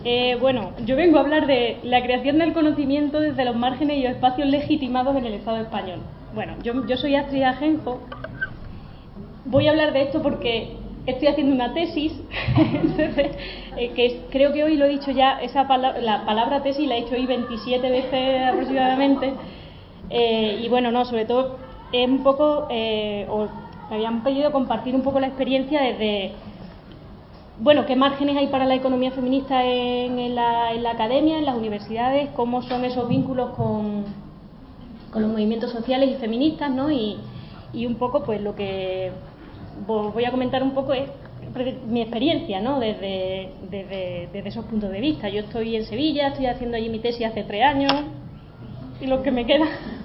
Bueno, yo vengo a hablar de la creación del conocimiento desde los márgenes y los espacios legitimados en el Estado español. Bueno, yo soy Astrid Ajenjo. Voy a hablar de esto porque estoy haciendo una tesis, entonces, creo que hoy lo he dicho ya, la palabra tesis la he dicho hoy 27 veces aproximadamente, y bueno, no, sobre todo es un poco, me habían pedido compartir un poco la experiencia desde, bueno, qué márgenes hay para la economía feminista en la academia, en las universidades, cómo son esos vínculos con los movimientos sociales y feministas, ¿no? Y un poco, pues lo que voy a comentar un poco es mi experiencia, ¿no? Desde esos puntos de vista. Yo estoy en Sevilla, estoy haciendo allí mi tesis hace 3 años y lo que me queda.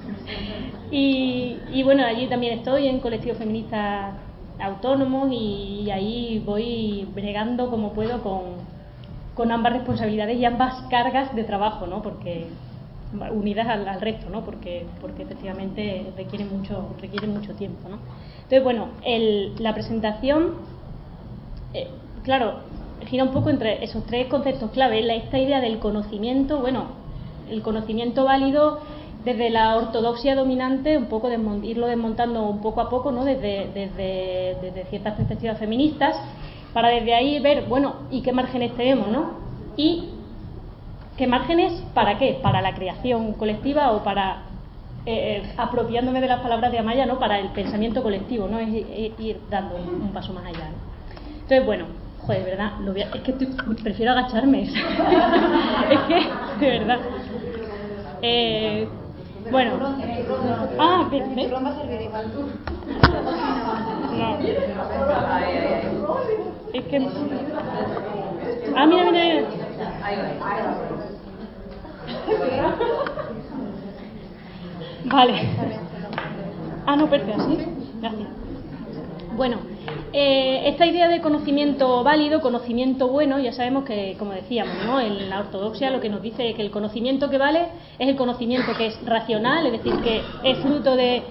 Y bueno, allí también estoy en colectivos feministas autónomos y ahí voy bregando como puedo con ambas responsabilidades y ambas cargas de trabajo, ¿no? Porque unidas al resto, ¿no? Porque efectivamente requiere mucho tiempo, ¿no? Entonces, bueno, la presentación, claro, gira un poco entre esos 3 conceptos clave, esta idea del conocimiento, bueno, el conocimiento válido desde la ortodoxia dominante, un poco irlo desmontando un poco a poco, ¿no? Desde ciertas perspectivas feministas, para desde ahí ver, bueno, ¿y qué márgenes tenemos, no? Y ¿qué márgenes para qué? Para la creación colectiva o para, apropiándome de las palabras de Amaya, ¿no? Para el pensamiento colectivo, ¿no? Es ir dando un paso más allá, ¿no? Entonces, bueno, joder, de verdad, es que prefiero agacharme. Es que, de verdad. Bueno. ¿ves? No. Es que. Mira. Vale. No, perfecto, ¿sí? Gracias. Bueno, esta idea de conocimiento válido, conocimiento bueno, ya sabemos que, como decíamos, ¿no? En la ortodoxia lo que nos dice es que el conocimiento que vale es el conocimiento que es racional, es decir, que es fruto de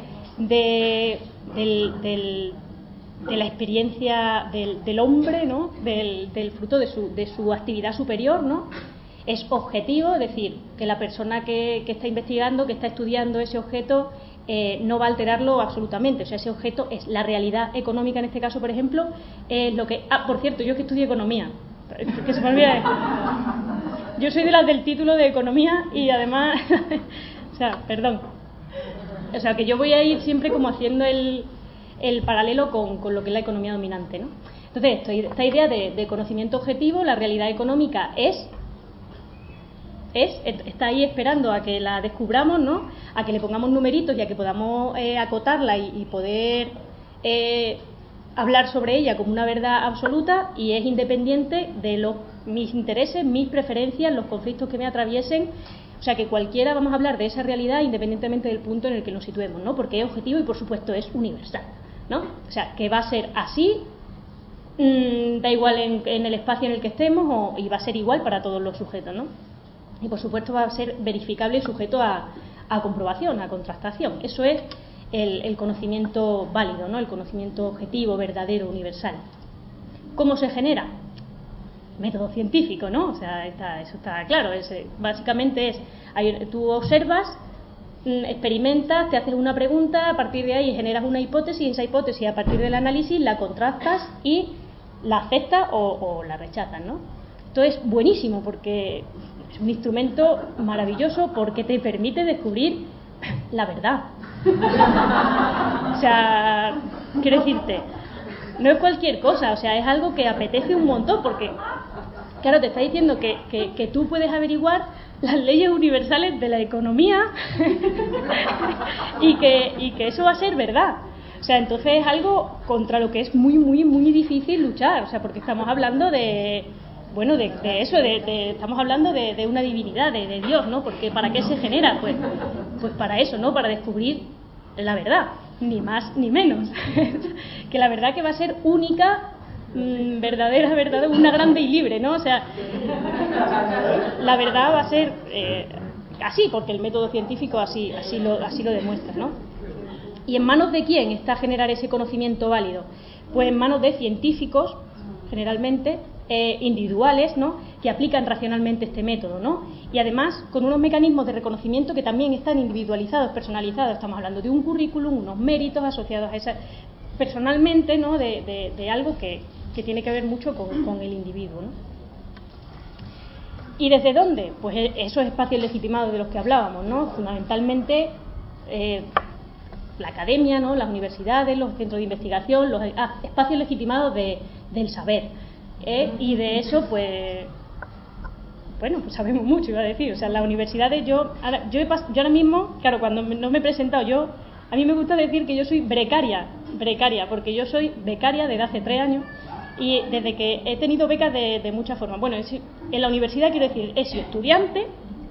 la experiencia del hombre, ¿no? Del fruto de su actividad superior, ¿no? Es objetivo, es decir, que la persona que está investigando, que está estudiando ese objeto, no va a alterarlo absolutamente. O sea, ese objeto es la realidad económica, en este caso, por ejemplo, lo que... por cierto, yo que estudié economía, que se me olvida. Yo soy de las del título de economía y además... o sea, perdón. O sea, que yo voy a ir siempre como haciendo el paralelo con lo que es la economía dominante, ¿no? Entonces, esta idea de conocimiento objetivo, la realidad económica está ahí esperando a que la descubramos, ¿no? A que le pongamos numeritos y a que podamos acotarla y poder hablar sobre ella como una verdad absoluta, y es independiente de mis intereses, mis preferencias, los conflictos que me atraviesen. O sea, que cualquiera vamos a hablar de esa realidad independientemente del punto en el que nos situemos, ¿no? Porque es objetivo y, por supuesto, es universal, ¿no? O sea, que va a ser así, da igual en el espacio en el que estemos, y va a ser igual para todos los sujetos, ¿no? Y por supuesto va a ser verificable y sujeto a comprobación, a contrastación. Eso es el conocimiento válido, ¿no? El conocimiento objetivo, verdadero, universal. ¿Cómo se genera? Método científico, ¿no? O sea, eso está claro. Básicamente tú observas, experimentas, te haces una pregunta, a partir de ahí generas una hipótesis, esa hipótesis a partir del análisis la contrastas y la aceptas o la rechazas, ¿no? Esto es buenísimo porque es un instrumento maravilloso porque te permite descubrir la verdad. O sea, quiero decirte, no es cualquier cosa, o sea, es algo que apetece un montón porque, claro, te está diciendo que tú puedes averiguar las leyes universales de la economía y que eso va a ser verdad. O sea, entonces es algo contra lo que es muy, muy, muy difícil luchar, o sea, porque estamos hablando estamos hablando de una divinidad, de Dios, ¿no? Porque ¿para qué se genera? Pues para eso, ¿no? Para descubrir la verdad, ni más ni menos. Que la verdad que va a ser única, verdadera, una grande y libre, ¿no? O sea, la verdad va a ser así, porque el método científico así lo demuestra, ¿no? ¿Y en manos de quién está generar ese conocimiento válido? Pues en manos de científicos, generalmente, individuales, ¿no?, que aplican racionalmente este método, ¿no? Y además con unos mecanismos de reconocimiento que también están individualizados, personalizados. Estamos hablando de un currículum, unos méritos asociados a esa personalmente, ¿no?, de algo que tiene que ver mucho con el individuo, ¿no? ¿Y desde dónde? Pues esos espacios legitimados de los que hablábamos, ¿no? Fundamentalmente la academia, ¿no?, las universidades, los centros de investigación, los espacios legitimados del saber. Y de eso, pues sabemos mucho, iba a decir. O sea, las universidades, yo ahora mismo, claro, cuando no me he presentado, a mí me gusta decir que yo soy becaria, porque yo soy becaria desde hace 3 años y desde que he tenido becas de muchas formas. Bueno, en la universidad, quiero decir, he sido estudiante,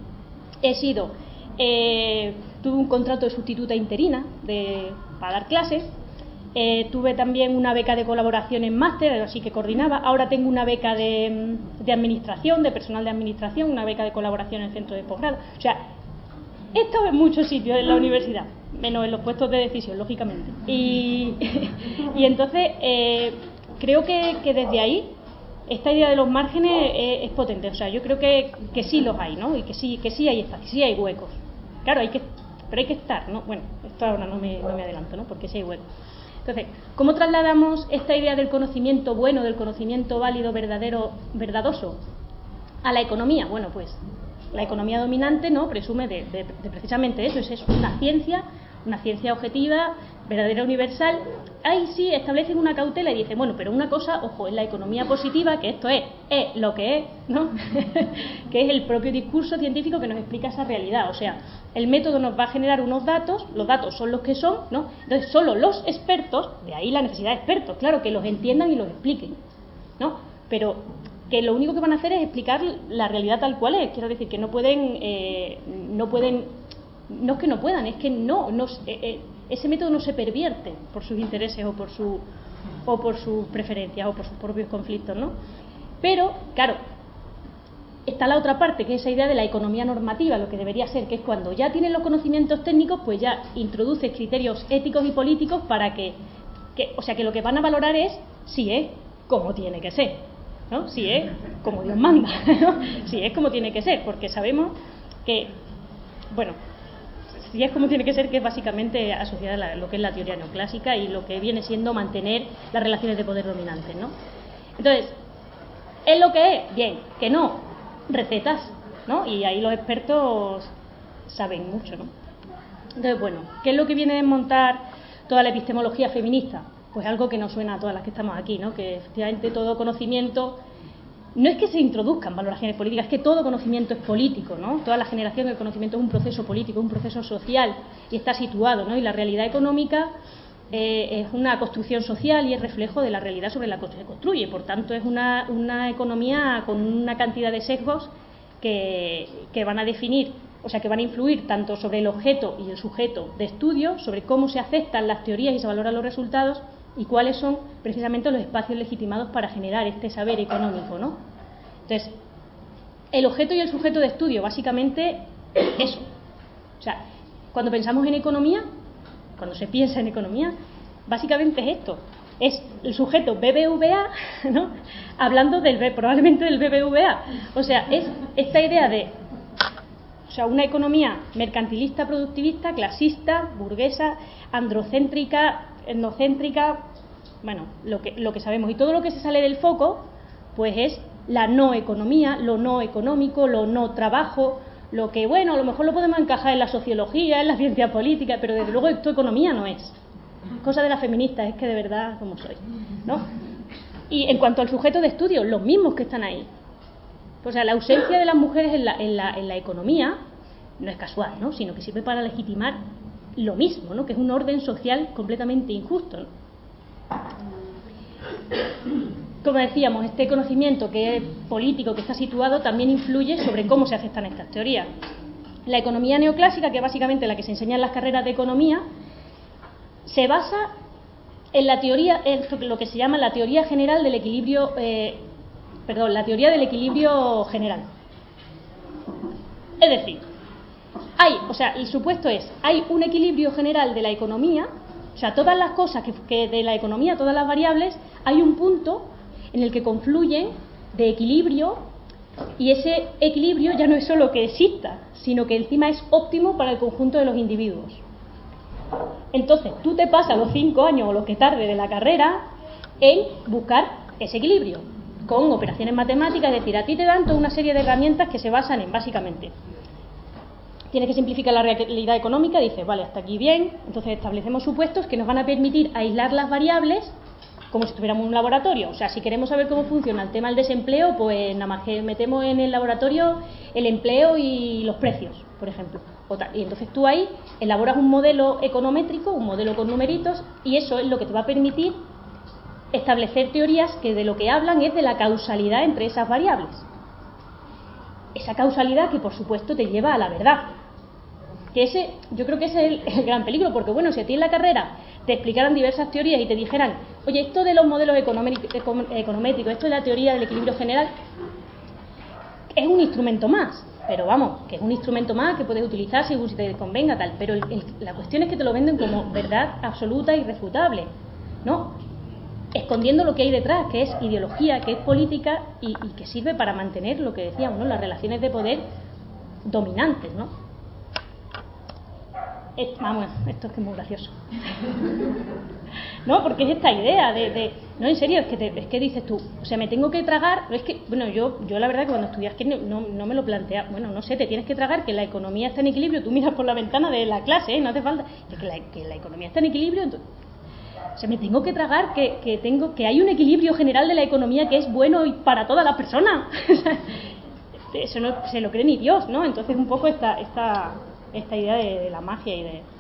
tuve un contrato de sustituta interina para dar clases. Tuve también una beca de colaboración en máster, así que coordinaba. Ahora tengo una beca de administración, de personal de administración, una beca de colaboración en el centro de posgrado. O sea, he estado en muchos sitios en la universidad, menos en los puestos de decisión, lógicamente. Y entonces creo que desde ahí esta idea de los márgenes es potente. O sea, yo creo que sí los hay, ¿no? Y que sí hay espacio, sí hay huecos. Claro, pero hay que estar, ¿no? Bueno, esto ahora no me adelanto, ¿no? Porque sí hay huecos. Entonces, ¿cómo trasladamos esta idea del conocimiento bueno, del conocimiento válido, verdadero, verdadoso a la economía? Bueno, pues la economía dominante, ¿no?, presume de precisamente eso, es una ciencia objetiva, verdadera, universal. Ahí sí establecen una cautela y dicen, bueno, pero una cosa, ojo, es la economía positiva, que esto es lo que es, ¿no? Que es el propio discurso científico que nos explica esa realidad. O sea, el método nos va a generar unos datos, los datos son los que son, ¿no? Entonces solo los expertos, de ahí la necesidad de expertos, claro, que los entiendan y los expliquen, ¿no? Pero que lo único que van a hacer es explicar la realidad tal cual es. Quiero decir que no es que no puedan, es que ese método no se pervierte por sus intereses o por sus preferencias o por sus propios conflictos, ¿no? Pero, claro, está la otra parte, que es esa idea de la economía normativa, lo que debería ser, que es cuando ya tienen los conocimientos técnicos, pues ya introduce criterios éticos y políticos para que lo que van a valorar es si es como tiene que ser, ¿no? Si es como Dios manda, ¿no? Si es como tiene que ser, porque sabemos que, bueno, si es como tiene que ser, que es básicamente asociada a lo que es la teoría neoclásica y lo que viene siendo mantener las relaciones de poder dominantes, ¿no? Entonces, ¿es lo que es? Bien, que no, recetas, ¿no? Y ahí los expertos saben mucho, ¿no? Entonces, bueno, ¿qué es lo que viene a desmontar toda la epistemología feminista? Pues algo que nos suena a todas las que estamos aquí, ¿no? Que efectivamente todo conocimiento, no es que se introduzcan valoraciones políticas, es que todo conocimiento es político, ¿no? Toda la generación del conocimiento es un proceso político, un proceso social, y está situado, ¿no? Y la realidad económica es una construcción social y es reflejo de la realidad sobre la que se construye. Por tanto, es una economía con una cantidad de sesgos que van a definir, o sea, que van a influir tanto sobre el objeto y el sujeto de estudio, sobre cómo se aceptan las teorías y se valoran los resultados, y cuáles son precisamente los espacios legitimados para generar este saber económico, ¿no? Entonces, el objeto y el sujeto de estudio, básicamente eso. O sea, cuando pensamos en economía, cuando se piensa en economía, básicamente es esto. Es el sujeto BBVA, ¿no?, hablando probablemente del BBVA. O sea, es esta idea de, o sea, una economía mercantilista, productivista, clasista, burguesa, androcéntrica, etnocéntrica, bueno, lo que sabemos. Y todo lo que se sale del foco, pues es la no economía, lo no económico, lo no trabajo, lo que, bueno, a lo mejor lo podemos encajar en la sociología, en la ciencia política, pero desde luego esto economía no es. Cosa de las feministas, es que de verdad como soy, ¿no? Y en cuanto al sujeto de estudio, los mismos que están ahí. O sea, la ausencia de las mujeres en la economía no es casual, ¿no?, sino que sirve para legitimar lo mismo, ¿no?, que es un orden social completamente injusto, ¿no? Como decíamos, este conocimiento que es político, que está situado, también influye sobre cómo se aceptan estas teorías. La economía neoclásica, que es básicamente la que se enseña en las carreras de economía, se basa en la teoría, lo que se llama la teoría general del equilibrio, la teoría del equilibrio general. Es decir, el supuesto es, hay un equilibrio general de la economía, o sea, todas las cosas que de la economía, todas las variables, hay un punto en el que confluyen de equilibrio, y ese equilibrio ya no es solo que exista, sino que encima es óptimo para el conjunto de los individuos. Entonces, tú te pasas los 5 años o lo que tarde de la carrera en buscar ese equilibrio, con operaciones matemáticas, es decir, a ti te dan toda una serie de herramientas que se basan en, básicamente, tienes que simplificar la realidad económica, dices, vale, hasta aquí bien, entonces establecemos supuestos que nos van a permitir aislar las variables como si estuviéramos en un laboratorio. O sea, si queremos saber cómo funciona el tema del desempleo, pues nada más que metemos en el laboratorio el empleo y los precios, por ejemplo. Y entonces tú ahí elaboras un modelo econométrico, un modelo con numeritos, y eso es lo que te va a permitir establecer teorías que de lo que hablan es de la causalidad entre esas variables. Esa causalidad que, por supuesto, te lleva a la verdad. Que ese, yo creo que ese es el gran peligro, porque bueno, si a ti en la carrera te explicaran diversas teorías y te dijeran, oye, esto de los modelos econométricos, esto de la teoría del equilibrio general, es un instrumento más, pero vamos, que es un instrumento más que puedes utilizar según si te convenga, tal, pero la cuestión es que te lo venden como verdad absoluta e irrefutable, ¿no? Escondiendo lo que hay detrás, que es ideología, que es política y que sirve para mantener lo que decíamos, ¿no? Las relaciones de poder dominantes, ¿no? Vamos, esto es que es muy gracioso. No, porque es esta idea no, en serio, es que dices tú, o sea, me tengo que tragar, es que, bueno, yo la verdad que cuando estudias que no me lo plantea, bueno, no sé, te tienes que tragar que la economía está en equilibrio, tú miras por la ventana de la clase, no hace falta, que la economía está en equilibrio, entonces, o sea, me tengo que tragar que hay un equilibrio general de la economía que es bueno y para todas las personas. Eso no se lo cree ni Dios, ¿no? Entonces un poco esta idea de la magia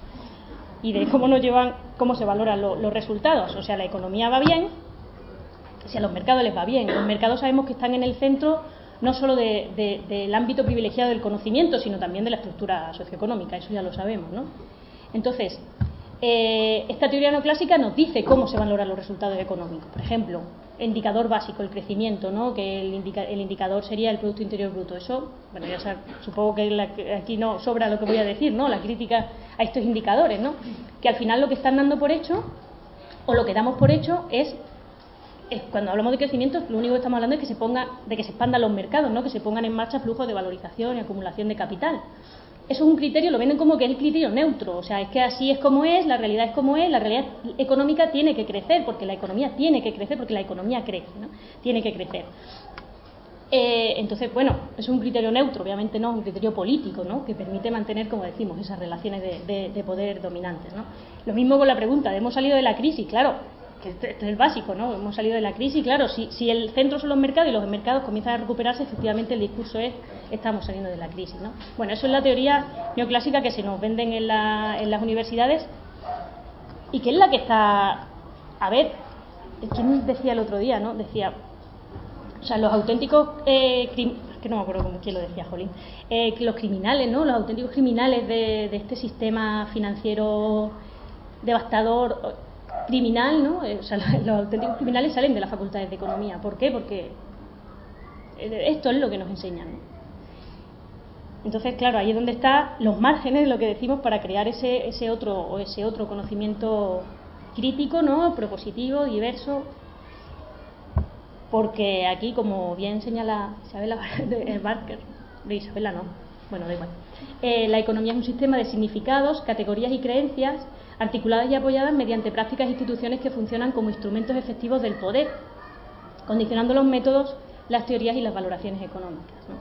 y de cómo se valoran los resultados. O sea, la economía va bien si a los mercados les va bien. Los mercados sabemos que están en el centro no solo del ámbito privilegiado del conocimiento, sino también de la estructura socioeconómica, eso ya lo sabemos, ¿no? Entonces, esta teoría neoclásica nos dice cómo se valoran los resultados económicos. Por ejemplo, indicador básico, el crecimiento, ¿no? Que el indicador sería el Producto Interior Bruto. Eso, bueno, ya supongo que aquí no sobra lo que voy a decir, ¿no? La crítica a estos indicadores, ¿no? Que al final lo que están dando por hecho, o lo que damos por hecho, es cuando hablamos de crecimiento, lo único que estamos hablando es de que se expandan los mercados, ¿no? Que se pongan en marcha flujos de valorización y acumulación de capital. Eso es un criterio, lo venden como que es el criterio neutro, o sea, es que así es como es, la realidad es como es, la realidad económica tiene que crecer, porque la economía tiene que crecer, porque la economía crece, ¿no? Tiene que crecer. Entonces, bueno, es un criterio neutro, obviamente no es un criterio político, ¿no? Que permite mantener, como decimos, esas relaciones de poder dominantes, ¿no? Lo mismo con la pregunta, ¿hemos salido de la crisis? Claro, que este es el básico, ¿no? Hemos salido de la crisis, claro, si el centro son los mercados y los mercados comienzan a recuperarse, efectivamente el discurso es estamos saliendo de la crisis, ¿no? Bueno, eso es la teoría neoclásica que se nos venden en las universidades y que es la que está, a ver, ¿quién decía el otro día, no? Decía, o sea, los auténticos que no me acuerdo quién lo decía, jolín, los criminales, ¿no? Los auténticos criminales de este sistema financiero devastador, criminal, ¿no? O sea, los auténticos criminales salen de las facultades de economía. ¿Por qué? Porque esto es lo que nos enseñan, ¿no? Entonces, claro, ahí es donde están los márgenes de lo que decimos para crear ese otro conocimiento crítico, ¿no? Propositivo, diverso. Porque aquí, como bien señala Isabela Barker, de Isabela no, bueno, da igual, la economía es un sistema de significados, categorías y creencias articuladas y apoyadas mediante prácticas e instituciones que funcionan como instrumentos efectivos del poder, condicionando los métodos, las teorías y las valoraciones económicas, ¿no?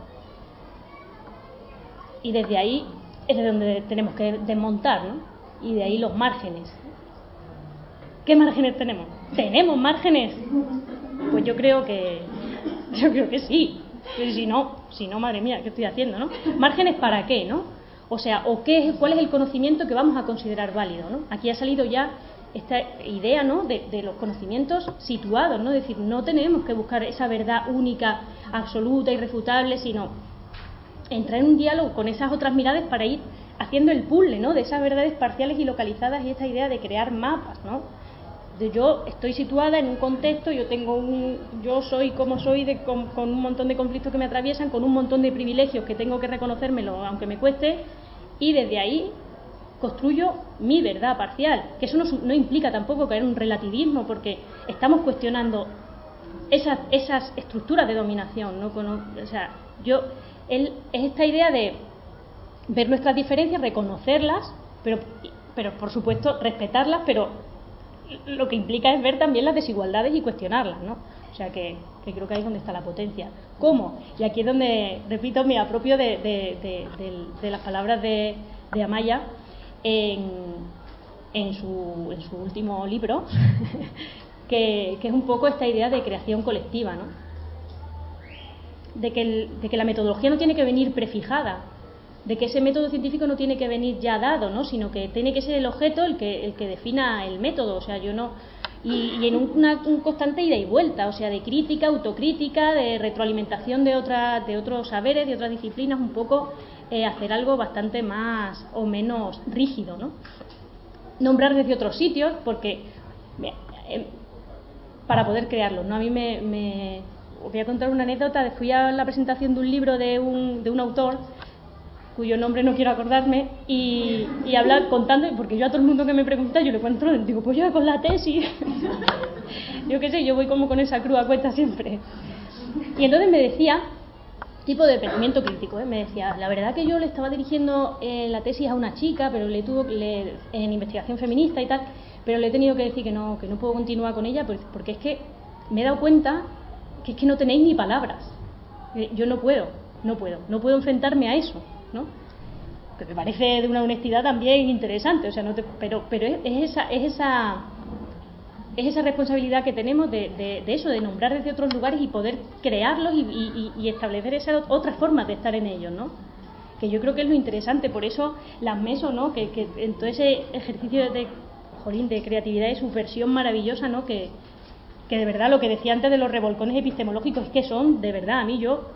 Y desde ahí es de donde tenemos que desmontar, ¿no? Y de ahí los márgenes. ¿Qué márgenes tenemos? ¿Tenemos márgenes? Pues yo creo que sí. Si no, madre mía, ¿qué estoy haciendo, no? ¿Márgenes para qué, no? O sea, ¿cuál es el conocimiento que vamos a considerar válido, ¿no? Aquí ha salido ya esta idea, ¿no? de los conocimientos situados, ¿no? Es decir, no tenemos que buscar esa verdad única, absoluta, irrefutable, sino entrar en un diálogo con esas otras miradas para ir haciendo el puzzle, ¿no? De esas verdades parciales y localizadas y esta idea de crear mapas, ¿no? Yo estoy situada en un contexto, yo soy como soy, con un montón de conflictos que me atraviesan, con un montón de privilegios que tengo que reconocérmelo aunque me cueste, y desde ahí construyo mi verdad parcial, que eso no implica tampoco caer en un relativismo, porque estamos cuestionando esas estructuras de dominación, ¿no? O sea, es esta idea de ver nuestras diferencias, reconocerlas, pero por supuesto respetarlas, pero lo que implica es ver también las desigualdades y cuestionarlas, ¿no? O sea que creo que ahí es donde está la potencia. ¿Cómo? Y aquí es donde, repito, me apropio de las palabras de Amaya en su último libro, que es un poco esta idea de creación colectiva, ¿no? De que la metodología no tiene que venir prefijada, de que ese método científico no tiene que venir ya dado, ¿no? Sino que tiene que ser el objeto el que defina el método. O sea, yo no... Y en un constante ida y vuelta, o sea, de crítica, autocrítica, de retroalimentación de otros saberes, de otras disciplinas, un poco hacer algo bastante más o menos rígido, ¿no? Nombrar desde otros sitios, porque para poder crearlo, ¿no? A mí os voy a contar una anécdota. Fui a la presentación de un libro de un autor cuyo nombre no quiero acordarme, y hablar contando, porque yo a todo el mundo que me pregunta yo le cuento, digo, pues yo con la tesis yo qué sé, yo voy como con esa cruz a cuesta siempre. Y entonces me decía, tipo de pensamiento crítico, me decía, la verdad que yo le estaba dirigiendo la tesis a una chica, pero en investigación feminista y tal, pero le he tenido que decir que no puedo continuar con ella, porque es que me he dado cuenta que es que no tenéis ni palabras. Yo no puedo enfrentarme a eso, ¿no? Que me parece de una honestidad también interesante, o sea, pero es esa responsabilidad que tenemos de eso, de nombrar desde otros lugares y poder crearlos y establecer esas otras formas de estar en ellos, ¿no? Que yo creo que es lo interesante. Por eso las meso, ¿no? Que en todo ese ejercicio de creatividad y subversión maravillosa, ¿no? Que de verdad lo que decía antes de los revolcones epistemológicos es que son, de verdad, a mí yo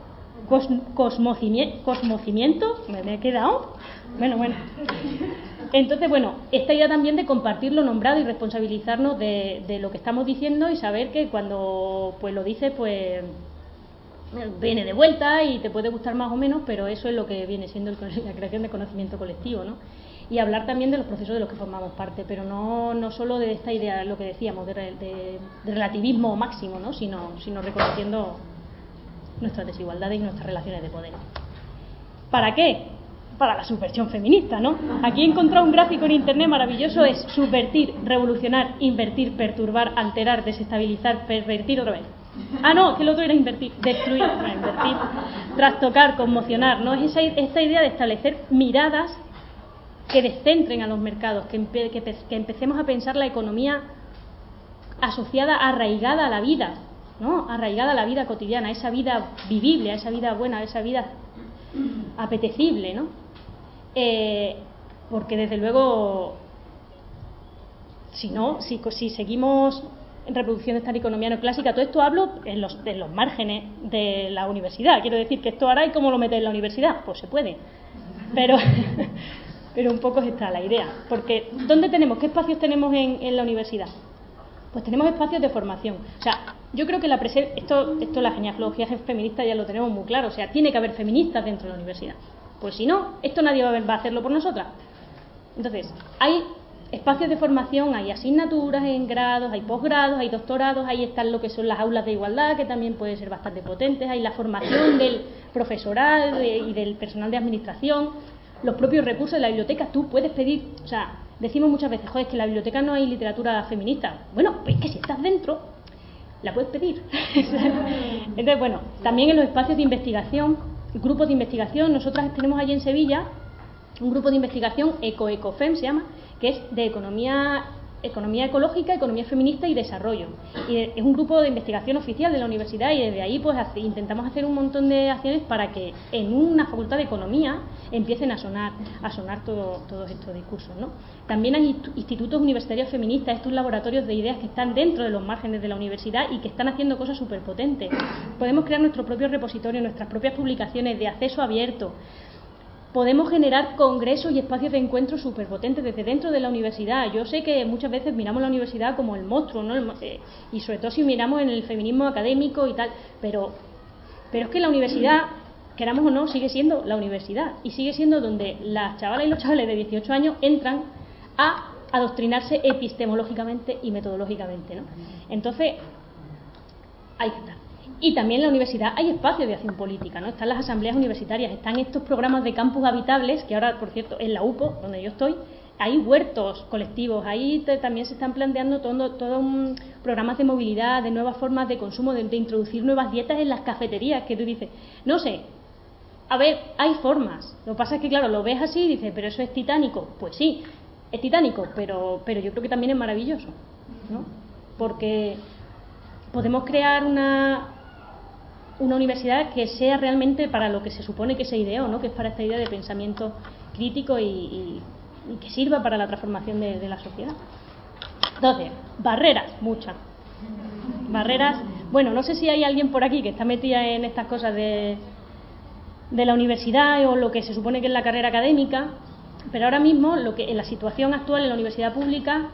cosmocimiento me he quedado bueno. Entonces, bueno, esta idea también de compartir lo nombrado y responsabilizarnos de lo que estamos diciendo y saber que cuando pues lo dices, pues viene de vuelta y te puede gustar más o menos, pero eso es lo que viene siendo la creación de conocimiento colectivo, ¿no? Y hablar también de los procesos de los que formamos parte, pero no solo de esta idea, lo que decíamos, de relativismo máximo, ¿no? sino reconociendo nuestras desigualdades y nuestras relaciones de poder. ¿Para qué? Para la subversión feminista, ¿no? Aquí he encontrado un gráfico en internet maravilloso, es subvertir, revolucionar, invertir, perturbar, alterar, desestabilizar, pervertir otra vez. No, que el otro era invertir, destruir, invertir, trastocar, conmocionar, ¿no? Es esta idea de establecer miradas que descentren a los mercados, que empecemos a pensar la economía asociada, arraigada a la vida, ¿no? Arraigada a la vida cotidiana, a esa vida vivible, a esa vida buena, a esa vida apetecible, ¿no? Porque desde luego, si seguimos en reproducción de esta economía neoclásica, todo esto hablo en los márgenes de la universidad. Quiero decir que esto ahora, ¿y cómo lo metes en la universidad? Pues se puede, pero un poco está la idea. Porque ¿qué espacios tenemos en la universidad? Pues tenemos espacios de formación. O sea, yo creo que esto la genealogía feminista ya lo tenemos muy claro. O sea, tiene que haber feministas dentro de la universidad. Pues si no, esto nadie va a hacerlo por nosotras. Entonces, hay espacios de formación, hay asignaturas en grados, hay posgrados, hay doctorados, ahí están lo que son las aulas de igualdad, que también pueden ser bastante potentes, hay la formación del profesorado y del personal de administración, los propios recursos de la biblioteca. Tú puedes pedir, o sea, decimos muchas veces, joder, es que en la biblioteca no hay literatura feminista. Bueno, pues es que si estás dentro, la puedes pedir. Entonces, bueno, también en los espacios de investigación, grupos de investigación, nosotras tenemos allí en Sevilla un grupo de investigación, ECOFEM se llama, que es de economía ecológica, economía feminista y desarrollo. Y es un grupo de investigación oficial de la universidad, y desde ahí pues intentamos hacer un montón de acciones para que en una facultad de economía empiecen a sonar todos estos discursos, ¿no? También hay institutos universitarios feministas, estos laboratorios de ideas que están dentro de los márgenes de la universidad y que están haciendo cosas súper potentes. Podemos crear nuestro propio repositorio, nuestras propias publicaciones de acceso abierto. Podemos generar congresos y espacios de encuentro súper potentes desde dentro de la universidad. Yo sé que muchas veces miramos la universidad como el monstruo, ¿no? Y sobre todo si miramos en el feminismo académico y tal, pero es que la universidad, queramos o no, sigue siendo la universidad, y sigue siendo donde las chavalas y los chavales de 18 años entran a adoctrinarse epistemológicamente y metodológicamente, ¿no? Entonces, ahí está. Y también en la universidad hay espacios de acción política, ¿no? Están las asambleas universitarias, están estos programas de campus habitables, que ahora, por cierto, en la UPO, donde yo estoy, hay huertos colectivos, ahí también se están planteando todo un programas de movilidad, de nuevas formas de consumo, de introducir nuevas dietas en las cafeterías, que tú dices, no sé, a ver, hay formas. Lo que pasa es que, claro, lo ves así y dices, pero eso es titánico. Pues sí, es titánico, pero yo creo que también es maravilloso, ¿no? Porque podemos crear una universidad que sea realmente para lo que se supone que se ideó, ¿no? Que es para esta idea de pensamiento crítico y que sirva para la transformación de la sociedad. Entonces, barreras, muchas. Barreras, bueno, no sé si hay alguien por aquí que está metida en estas cosas de la universidad o lo que se supone que es la carrera académica, pero ahora mismo en la situación actual en la universidad pública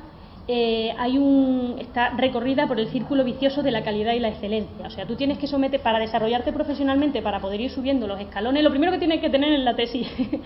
está recorrida por el círculo vicioso de la calidad y la excelencia. O sea, tú tienes que someter, para desarrollarte profesionalmente, para poder ir subiendo los escalones, lo primero que tienes que tener es la tesis,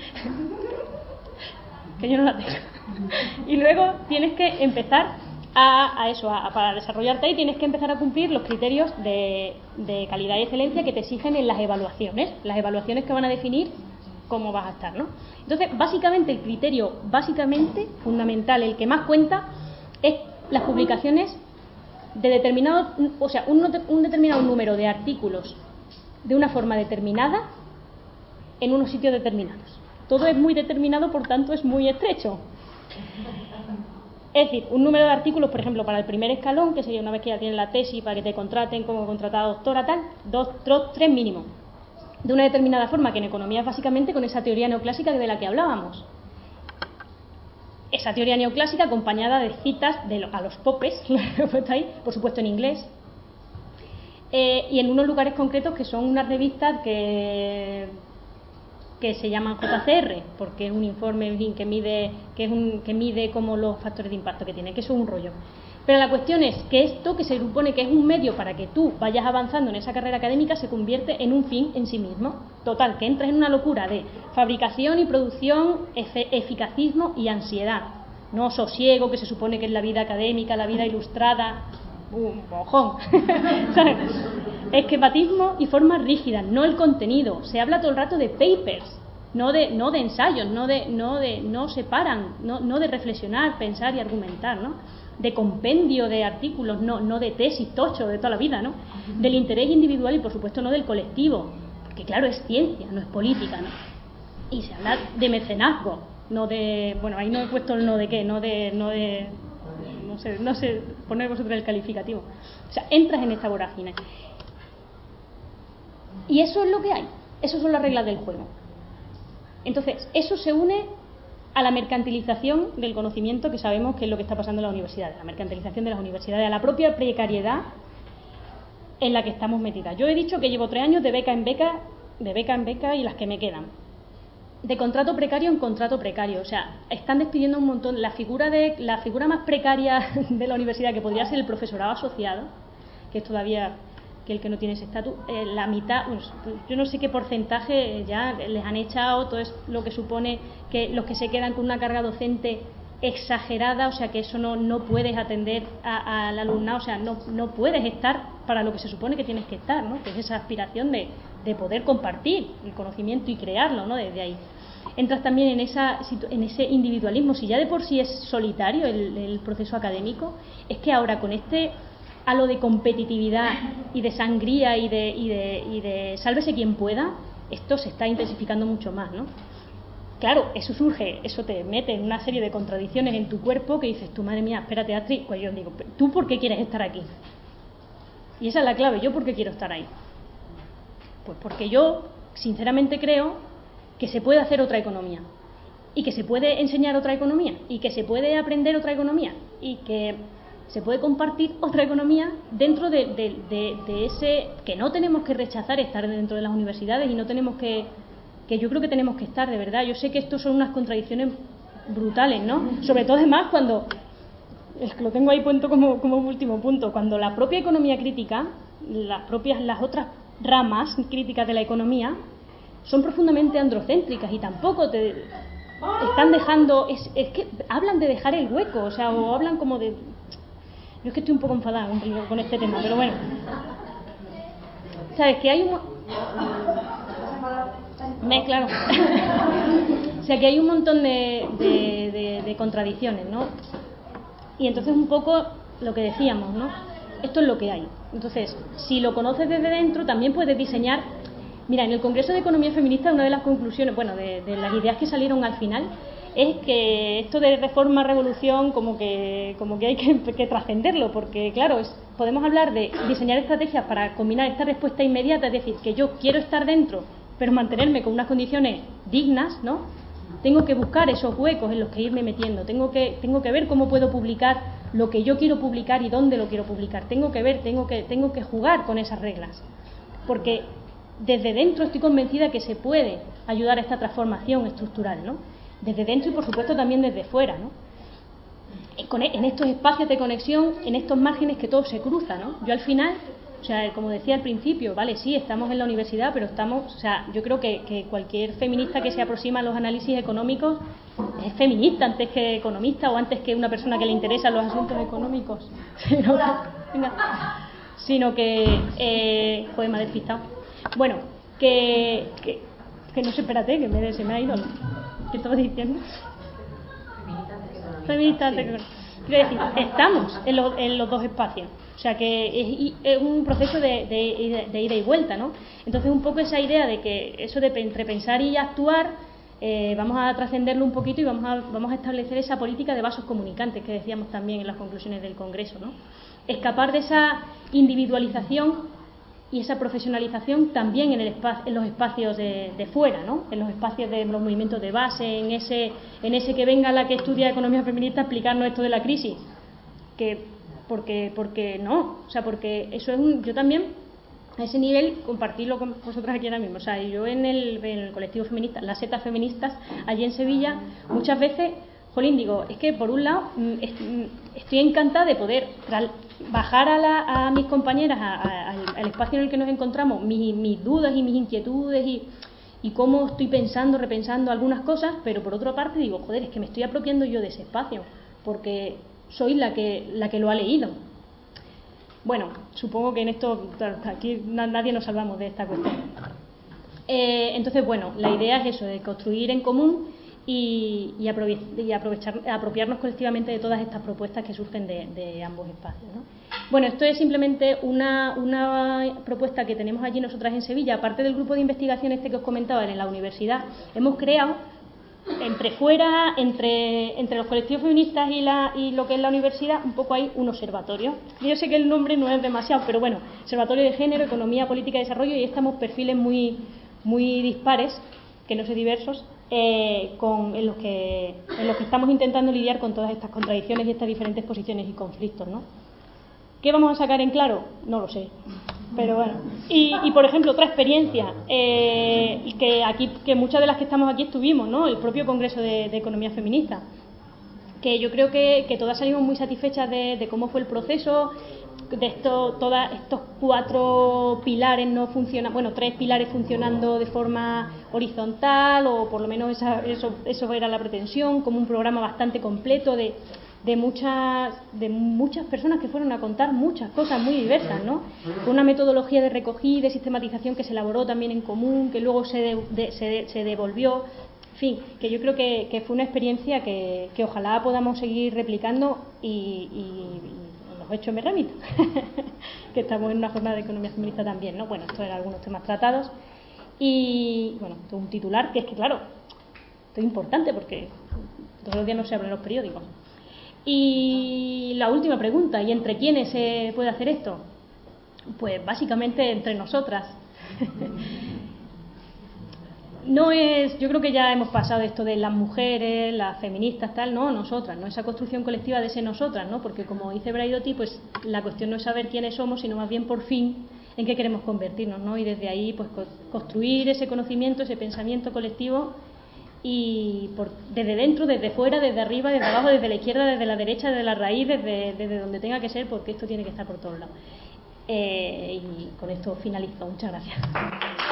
que yo no la tengo, y luego tienes que empezar para desarrollarte ahí tienes que empezar a cumplir los criterios de calidad y excelencia que te exigen en las evaluaciones que van a definir cómo vas a estar, ¿no? Entonces, básicamente, el criterio fundamental, el que más cuenta, es las publicaciones de determinado, o sea, un determinado número de artículos de una forma determinada en unos sitios determinados. Todo es muy determinado, por tanto, es muy estrecho. Es decir, un número de artículos, por ejemplo, para el primer escalón, que sería una vez que ya tienes la tesis, para que te contraten como contratada doctora, tal, 3 mínimo. De una determinada forma, que en economía es básicamente con esa teoría neoclásica de la que hablábamos. Esa teoría neoclásica acompañada de citas a los popes, por supuesto en inglés, y en unos lugares concretos que son unas revistas que se llaman JCR, porque es un informe que mide como los factores de impacto que tiene, que eso es un rollo. Pero la cuestión es que esto, que se supone que es un medio para que tú vayas avanzando en esa carrera académica, se convierte en un fin en sí mismo. Total, que entras en una locura de fabricación y producción, eficacismo y ansiedad. No sosiego, que se supone que es la vida académica, la vida ilustrada. Un mojón. ¿Sabes? Esquematismo y formas rígidas, no el contenido. Se habla todo el rato de papers, no de ensayos, no se paran, no de reflexionar, pensar y argumentar, ¿no? De compendio de artículos, no de tesis tocho de toda la vida, ¿no? Del interés individual y, por supuesto, no del colectivo, porque claro, es ciencia, no es política, ¿no? Y se habla de mecenazgo, no de, bueno, ahí no he puesto el no de qué, no sé, poner vosotros el calificativo. O sea, entras en esta vorágine. Y eso es lo que hay, esas son las reglas del juego. Entonces, eso se une a la mercantilización del conocimiento, que sabemos que es lo que está pasando en las universidades, la mercantilización de las universidades, a la propia precariedad en la que estamos metidas. Yo he dicho que llevo 3 años de beca en beca y las que me quedan. De contrato precario en contrato precario, o sea, están despidiendo un montón. La figura más precaria de la universidad, que podría ser el profesorado asociado, que es todavía que el que no tiene ese estatus, la mitad, pues, yo no sé qué porcentaje ya les han echado, todo es lo que supone que los que se quedan con una carga docente exagerada, o sea que eso no puedes atender al alumnado, o sea, no puedes estar para lo que se supone que tienes que estar, ¿no? Que es esa aspiración de poder compartir el conocimiento y crearlo, ¿no? Desde ahí. Entras también en ese individualismo. Si ya de por sí es solitario el proceso académico, es que ahora con a lo de competitividad y de sangría y de sálvese quien pueda, esto se está intensificando mucho más, ¿no? Claro, eso te mete en una serie de contradicciones en tu cuerpo que dices, tú, madre mía, espérate, Astrid, pues yo digo, ¿tú por qué quieres estar aquí? Y esa es la clave, ¿yo por qué quiero estar ahí? Pues porque yo, sinceramente, creo que se puede hacer otra economía, y que se puede enseñar otra economía, y que se puede aprender otra economía, y que se puede compartir otra economía dentro de ese, que no tenemos que rechazar estar dentro de las universidades, y no tenemos que yo creo que tenemos que estar, de verdad. Yo sé que esto son unas contradicciones brutales, ¿no? Sobre todo, además, cuando, es que lo tengo ahí puesto como último punto, cuando la propia economía crítica, las otras ramas críticas de la economía son profundamente androcéntricas y tampoco te están dejando, es que hablan de dejar el hueco, o sea, o hablan como de... Yo es que estoy un poco enfadada con este tema, pero bueno, ¿Sabes? Que hay un... Claro. O sea, que hay un montón de contradicciones, ¿no? Y entonces un poco lo que decíamos, ¿no? Esto es lo que hay. Entonces, si lo conoces desde dentro, también puedes diseñar... Mira, en el Congreso de Economía Feminista, una de las conclusiones, bueno, de las ideas que salieron al final, es que esto de reforma, revolución, como que hay que trascenderlo, porque claro, podemos hablar de diseñar estrategias para combinar esta respuesta inmediata, es decir, que yo quiero estar dentro, pero mantenerme con unas condiciones dignas, ¿no? Tengo que buscar esos huecos en los que irme metiendo, tengo que ver cómo puedo publicar lo que yo quiero publicar y dónde lo quiero publicar, tengo que jugar con esas reglas, porque desde dentro estoy convencida que se puede ayudar a esta transformación estructural, ¿no? Desde dentro y por supuesto también desde fuera, ¿no? En estos espacios de conexión, en estos márgenes que todo se cruza, ¿no? Yo al final, o sea, como decía al principio, vale, sí, estamos en la universidad, pero estamos, o sea, yo creo que cualquier feminista que se aproxima a los análisis económicos es feminista antes que economista o antes que una persona que le interesan los asuntos económicos, sino que joder, me ha despistado. Bueno, que no sé, espérate, que se me ha ido. ¿Qué estaba diciendo? Feministas. Quiero decir, estamos en los dos espacios. O sea, que es un proceso de ida y vuelta, ¿no? Entonces, un poco esa idea de que eso de entre pensar y actuar, vamos a trascenderlo un poquito y vamos a establecer esa política de vasos comunicantes que decíamos también en las conclusiones del Congreso, ¿no? Escapar de esa individualización y esa profesionalización también en los espacios de fuera, ¿no? En los espacios de los movimientos de base, en ese que venga la que estudia economía feminista a explicarnos esto de la crisis, porque no, o sea, porque eso es yo también a ese nivel compartirlo con vosotras aquí ahora mismo, o sea, yo en el colectivo feminista, las setas feministas allí en Sevilla, muchas veces, jolín, digo, es que por un lado estoy encantada de poder bajar a mis compañeras al espacio en el que nos encontramos mis dudas y mis inquietudes y cómo estoy repensando algunas cosas, pero por otra parte digo, joder, es que me estoy apropiando yo de ese espacio porque soy la que lo ha leído. Bueno, supongo que en esto aquí nadie nos salvamos de esta cuestión. Entonces, bueno, la idea es eso, de construir en común y apropiarnos colectivamente de todas estas propuestas que surgen de ambos espacios, ¿no? Bueno, esto es simplemente una propuesta que tenemos allí nosotras en Sevilla. Aparte del grupo de investigación que os comentaba en la universidad, hemos creado entre los colectivos feministas y lo que es la universidad, un poco hay un observatorio. Yo sé que el nombre no es demasiado, pero bueno, Observatorio de Género, Economía, Política y Desarrollo, y ahí estamos perfiles muy dispares, que no sé, diversos, en los que estamos intentando lidiar con todas estas contradicciones y estas diferentes posiciones y conflictos, ¿no? ¿Qué vamos a sacar en claro? No lo sé, pero bueno. Y por ejemplo, otra experiencia que muchas de las que estamos aquí estuvimos, ¿no? El propio Congreso de Economía Feminista, que yo creo que todas salimos muy satisfechas de cómo fue el proceso, de estos 4 pilares no funcionan, bueno, 3 pilares funcionando de forma horizontal, o por lo menos eso era la pretensión, como un programa bastante completo de muchas personas que fueron a contar muchas cosas muy diversas, ¿no? Con una metodología de recogida y sistematización que se elaboró también en común, que luego se devolvió. En fin, que yo creo que fue una experiencia que ojalá podamos seguir replicando y los hechos me remito, que estamos en una jornada de economía feminista también, ¿no? Bueno, esto eran algunos temas tratados y, bueno, un titular que es que, claro, esto es importante porque todos los días no se habla en los periódicos. Y la última pregunta, ¿y entre quiénes se puede hacer esto? Pues básicamente entre nosotras. Yo creo que ya hemos pasado esto de las mujeres, las feministas, tal, no, nosotras, no, esa construcción colectiva de ser nosotras, ¿no? Porque como dice Braidotti, pues la cuestión no es saber quiénes somos, sino más bien por fin en qué queremos convertirnos, ¿no? Y desde ahí, pues construir ese conocimiento, ese pensamiento colectivo y desde dentro, desde fuera, desde arriba, desde abajo, desde la izquierda, desde la derecha, desde la raíz, desde donde tenga que ser, porque esto tiene que estar por todos lados. Y con esto finalizo. Muchas gracias.